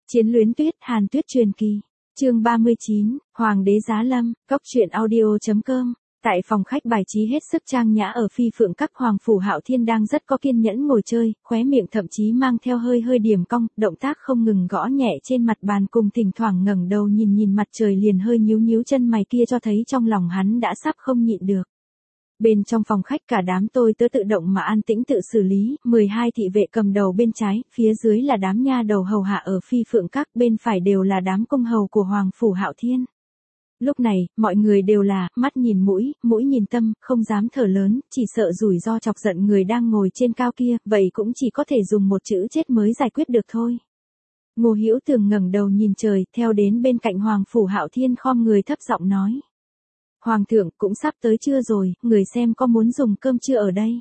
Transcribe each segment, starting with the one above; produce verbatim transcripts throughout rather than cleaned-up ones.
Chiến luyến tuyết, Hàn Tuyết truyền kỳ. Chương ba mươi chín, Hoàng đế giá lâm, góc truyện audio chấm com. Tại phòng khách bài trí hết sức trang nhã ở Phi Phượng Các, Hoàng Phủ Hạo Thiên đang rất có kiên nhẫn ngồi chơi, khóe miệng thậm chí mang theo hơi hơi điểm cong, động tác không ngừng gõ nhẹ trên mặt bàn, cùng thỉnh thoảng ngẩng đầu nhìn nhìn mặt trời liền hơi nhíu nhíu chân mày kia, cho thấy trong lòng hắn đã sắp không nhịn được. Bên trong phòng khách cả đám tôi tớ tự động mà an tĩnh tự xử lý, mười hai thị vệ cầm đầu bên trái, phía dưới là đám nha đầu hầu hạ ở Phi Phượng Các, bên phải đều là đám công hầu của Hoàng Phủ Hạo Thiên. Lúc này, mọi người đều là, mắt nhìn mũi, mũi nhìn tâm, không dám thở lớn, chỉ sợ rủi ro chọc giận người đang ngồi trên cao kia, vậy cũng chỉ có thể dùng một chữ chết mới giải quyết được thôi. Ngô Hữu Tường ngẩng đầu nhìn trời, theo đến bên cạnh Hoàng Phủ Hạo Thiên khom người thấp giọng nói. Hoàng thượng, cũng sắp tới trưa rồi, người xem có muốn dùng cơm trưa ở đây?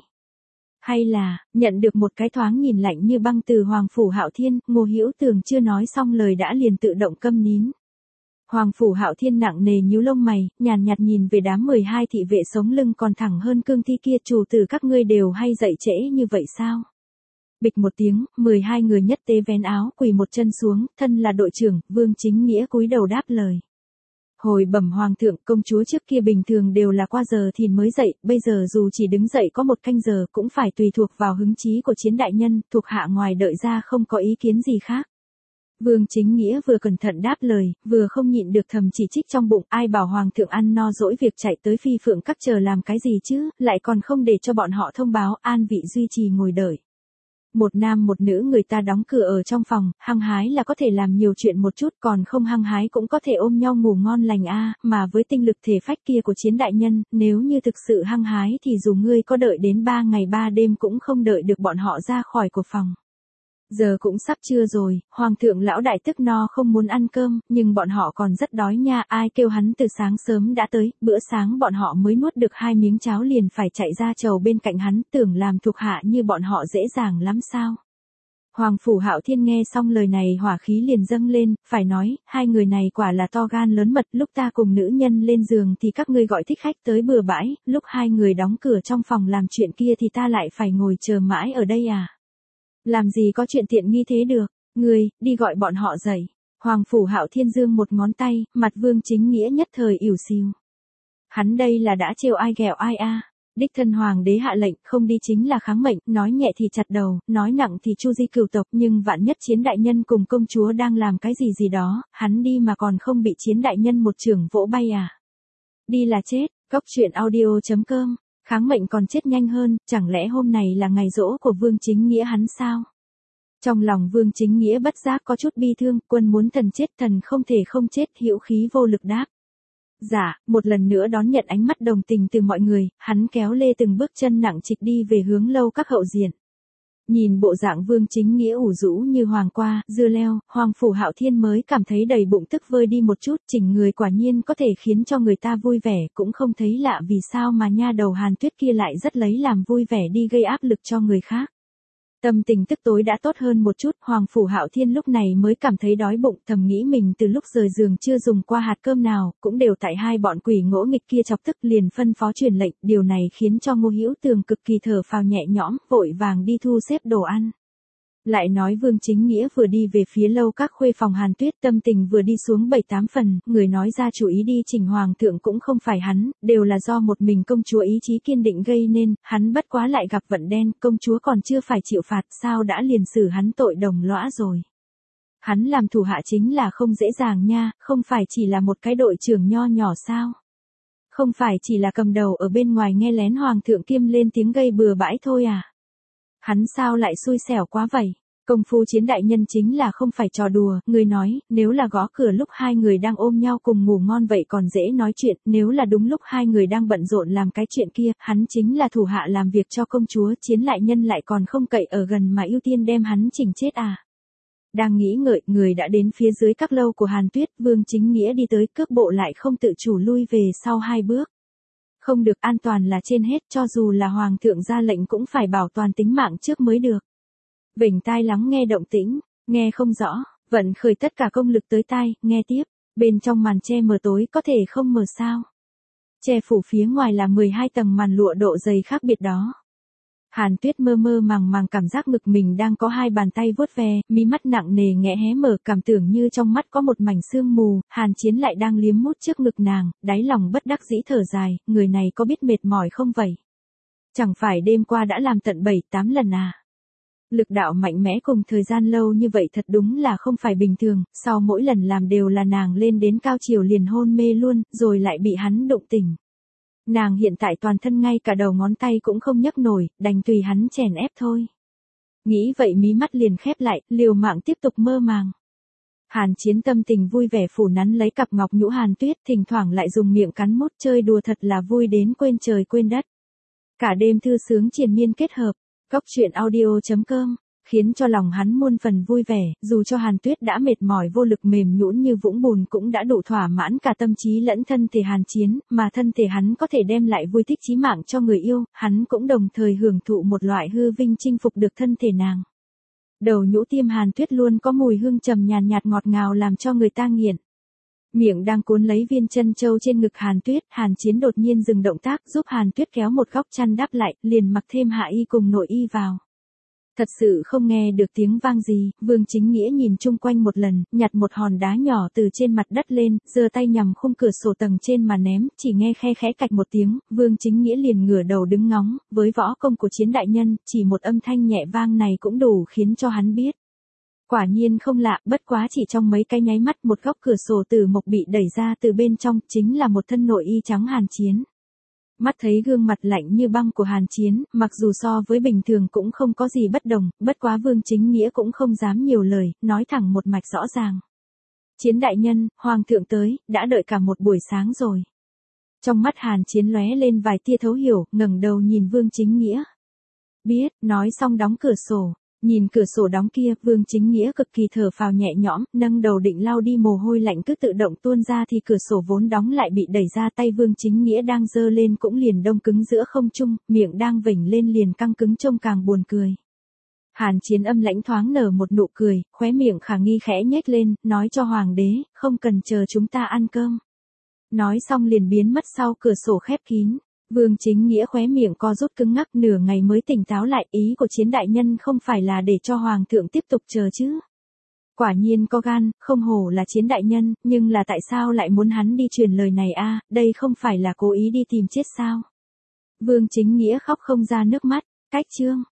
Hay là, nhận được một cái thoáng nhìn lạnh như băng từ Hoàng Phủ Hạo Thiên, Ngô Hữu Tường chưa nói xong lời đã liền tự động câm nín. Hoàng Phủ Hạo Thiên nặng nề nhíu lông mày, nhàn nhạt nhìn về đám mười hai thị vệ sống lưng còn thẳng hơn cương thi kia, chủ tử các ngươi đều hay dậy trễ như vậy sao? Bịch một tiếng, mười hai người nhất tế vén áo, quỳ một chân xuống, thân là đội trưởng, Vương Chính Nghĩa cúi đầu đáp lời. Hồi bẩm Hoàng thượng, công chúa trước kia bình thường đều là qua giờ thì mới dậy, bây giờ dù chỉ đứng dậy có một canh giờ cũng phải tùy thuộc vào hứng chí của Chiến đại nhân, thuộc hạ ngoài đợi ra không có ý kiến gì khác. Vương Chính Nghĩa vừa cẩn thận đáp lời, vừa không nhịn được thầm chỉ trích trong bụng, ai bảo Hoàng thượng ăn no dỗi việc chạy tới Phi Phượng Các chờ làm cái gì chứ, lại còn không để cho bọn họ thông báo, an vị duy trì ngồi đợi. Một nam một nữ người ta đóng cửa ở trong phòng, hăng hái là có thể làm nhiều chuyện một chút, còn không hăng hái cũng có thể ôm nhau ngủ ngon lành a, mà với tinh lực thể phách kia của Chiến đại nhân, nếu như thực sự hăng hái thì dù ngươi có đợi đến ba ngày ba đêm cũng không đợi được bọn họ ra khỏi của phòng. Giờ cũng sắp trưa rồi, Hoàng thượng lão đại tức no không muốn ăn cơm, nhưng bọn họ còn rất đói nha, ai kêu hắn từ sáng sớm đã tới, bữa sáng bọn họ mới nuốt được hai miếng cháo liền phải chạy ra chầu bên cạnh hắn, tưởng làm thuộc hạ như bọn họ dễ dàng lắm sao. Hoàng Phủ Hạo Thiên nghe xong lời này hỏa khí liền dâng lên, phải nói, hai người này quả là to gan lớn mật, lúc ta cùng nữ nhân lên giường thì các ngươi gọi thích khách tới bừa bãi, lúc hai người đóng cửa trong phòng làm chuyện kia thì ta lại phải ngồi chờ mãi ở đây à. Làm gì có chuyện tiện nghi thế được, ngươi, đi gọi bọn họ dậy. Hoàng Phủ Hạo Thiên giương một ngón tay, mặt Vương Chính Nghĩa nhất thời ỉu xìu. Hắn đây là đã trêu ai ghẹo ai a? À. Đích thân Hoàng đế hạ lệnh, không đi chính là kháng mệnh, nói nhẹ thì chặt đầu, nói nặng thì chu di cửu tộc, nhưng vạn nhất Chiến đại nhân cùng công chúa đang làm cái gì gì đó, hắn đi mà còn không bị Chiến đại nhân một chưởng vỗ bay à? Đi là chết, góc truyện audio chấm com. Kháng mệnh còn chết nhanh hơn, chẳng lẽ hôm này là ngày giỗ của Vương Chính Nghĩa hắn sao? Trong lòng Vương Chính Nghĩa bất giác có chút bi thương, quân muốn thần chết thần không thể không chết, hữu khí vô lực đáp. Dạ, một lần nữa đón nhận ánh mắt đồng tình từ mọi người, hắn kéo lê từng bước chân nặng trịch đi về hướng lâu các hậu diện. Nhìn bộ dạng Vương Chính Nghĩa ủ rũ như hoàng qua, dưa leo, Hoàng Phủ Hạo Thiên mới cảm thấy đầy bụng tức vơi đi một chút, chỉnh người quả nhiên có thể khiến cho người ta vui vẻ, cũng không thấy lạ vì sao mà nha đầu Hàn Tuyết kia lại rất lấy làm vui vẻ đi gây áp lực cho người khác. Tâm tình tức tối đã tốt hơn một chút, Hoàng Phủ Hạo Thiên lúc này mới cảm thấy đói bụng, thầm nghĩ mình từ lúc rời giường chưa dùng qua hạt cơm nào, cũng đều tại hai bọn quỷ ngỗ nghịch kia chọc tức, liền phân phó truyền lệnh, điều này khiến cho Ngô Hữu Tường cực kỳ thở phào nhẹ nhõm, vội vàng đi thu xếp đồ ăn. Lại nói Vương Chính Nghĩa vừa đi về phía lâu các khuê phòng Hàn Tuyết, tâm tình vừa đi xuống bảy tám phần, người nói ra chủ ý đi chỉnh Hoàng thượng cũng không phải hắn, đều là do một mình công chúa ý chí kiên định gây nên, hắn bất quá lại gặp vận đen, công chúa còn chưa phải chịu phạt, sao đã liền xử hắn tội đồng lõa rồi. Hắn làm thủ hạ chính là không dễ dàng nha, không phải chỉ là một cái đội trưởng nho nhỏ sao. Không phải chỉ là cầm đầu ở bên ngoài nghe lén Hoàng thượng kiêm lên tiếng gây bừa bãi thôi à. Hắn sao lại xui xẻo quá vậy? Công phu Chiến đại nhân chính là không phải trò đùa, người nói, nếu là gõ cửa lúc hai người đang ôm nhau cùng ngủ ngon vậy còn dễ nói chuyện, nếu là đúng lúc hai người đang bận rộn làm cái chuyện kia, hắn chính là thủ hạ làm việc cho công chúa, Chiến đại nhân lại còn không cậy ở gần mà ưu tiên đem hắn chỉnh chết à. Đang nghĩ ngợi, người đã đến phía dưới các lâu của Hàn Tuyết, Vương Chính Nghĩa đi tới, cước bộ lại không tự chủ lui về sau hai bước. Không được, an toàn là trên hết, cho dù là Hoàng thượng ra lệnh cũng phải bảo toàn tính mạng trước mới được. Vểnh tai lắng nghe động tĩnh, nghe không rõ, vận khởi tất cả công lực tới tai, nghe tiếp, bên trong màn che mờ tối có thể không mờ sao. Che phủ phía ngoài là mười hai tầng màn lụa độ dày khác biệt đó. Hàn Tuyết mơ mơ màng màng cảm giác ngực mình đang có hai bàn tay vuốt ve, mí mắt nặng nề nghẽ hé mở, cảm tưởng như trong mắt có một mảnh sương mù, Hàn Chiến lại đang liếm mút trước ngực nàng, đáy lòng bất đắc dĩ thở dài, người này có biết mệt mỏi không vậy? Chẳng phải đêm qua đã làm tận bảy tám lần à? Lực đạo mạnh mẽ cùng thời gian lâu như vậy thật đúng là không phải bình thường, sau mỗi lần làm đều là nàng lên đến cao chiều liền hôn mê luôn, rồi lại bị hắn đụng tỉnh. Nàng hiện tại toàn thân ngay cả đầu ngón tay cũng không nhấc nổi, đành tùy hắn chèn ép thôi. Nghĩ vậy mí mắt liền khép lại, liều mạng tiếp tục mơ màng. Hàn Chiến tâm tình vui vẻ phủ nắn lấy cặp ngọc nhũ Hàn Tuyết, thỉnh thoảng lại dùng miệng cắn mút chơi đùa thật là vui đến quên trời quên đất. Cả đêm thư sướng triền miên kết hợp, Cốc truyện audio chấm com, khiến cho lòng hắn muôn phần vui vẻ, dù cho Hàn Tuyết đã mệt mỏi vô lực mềm nhũn như vũng bùn cũng đã đủ thỏa mãn cả tâm trí lẫn thân thể Hàn Chiến, mà thân thể hắn có thể đem lại vui thích chí mạng cho người yêu, hắn cũng đồng thời hưởng thụ một loại hư vinh chinh phục được thân thể nàng. Đầu nhũ tiêm Hàn Tuyết luôn có mùi hương trầm nhàn nhạt ngọt ngào làm cho người ta nghiện. Miệng đang cuốn lấy viên chân châu trên ngực Hàn Tuyết, Hàn Chiến đột nhiên dừng động tác giúp Hàn Tuyết kéo một góc chăn đắp lại, liền mặc thêm hạ y cùng nội y vào. Thật sự không nghe được tiếng vang gì, Vương Chính Nghĩa nhìn chung quanh một lần, nhặt một hòn đá nhỏ từ trên mặt đất lên, giơ tay nhằm khung cửa sổ tầng trên mà ném, chỉ nghe khe khẽ cạch một tiếng, Vương Chính Nghĩa liền ngửa đầu đứng ngóng, với võ công của Chiến đại nhân, chỉ một âm thanh nhẹ vang này cũng đủ khiến cho hắn biết. Quả nhiên không lạ, bất quá chỉ trong mấy cái nháy mắt một góc cửa sổ từ mộc bị đẩy ra từ bên trong, chính là một thân nội y trắng Hàn Chiến. Mắt thấy gương mặt lạnh như băng của Hàn Chiến, mặc dù so với bình thường cũng không có gì bất đồng, bất quá Vương Chính Nghĩa cũng không dám nhiều lời, nói thẳng một mạch rõ ràng. Chiến đại nhân, Hoàng thượng tới, đã đợi cả một buổi sáng rồi. Trong mắt Hàn Chiến lóe lên vài tia thấu hiểu, ngẩng đầu nhìn Vương Chính Nghĩa. Biết, nói xong đóng cửa sổ. Nhìn cửa sổ đóng kia, Vương Chính Nghĩa cực kỳ thở phào nhẹ nhõm, nâng đầu định lau đi mồ hôi lạnh cứ tự động tuôn ra thì cửa sổ vốn đóng lại bị đẩy ra, tay Vương Chính Nghĩa đang giơ lên cũng liền đông cứng giữa không trung, miệng đang vểnh lên liền căng cứng trông càng buồn cười. Hàn Chiến âm lãnh thoáng nở một nụ cười, khóe miệng khả nghi khẽ nhếch lên, nói cho Hoàng đế, không cần chờ chúng ta ăn cơm. Nói xong liền biến mất sau cửa sổ khép kín. Vương Chính Nghĩa khóe miệng co rút cứng ngắc nửa ngày mới tỉnh táo lại, ý của Chiến đại nhân không phải là để cho Hoàng thượng tiếp tục chờ chứ. Quả nhiên có gan, không hổ là Chiến đại nhân, nhưng là tại sao lại muốn hắn đi truyền lời này a? Đây không phải là cố ý đi tìm chết sao? Vương Chính Nghĩa khóc không ra nước mắt, cách chương.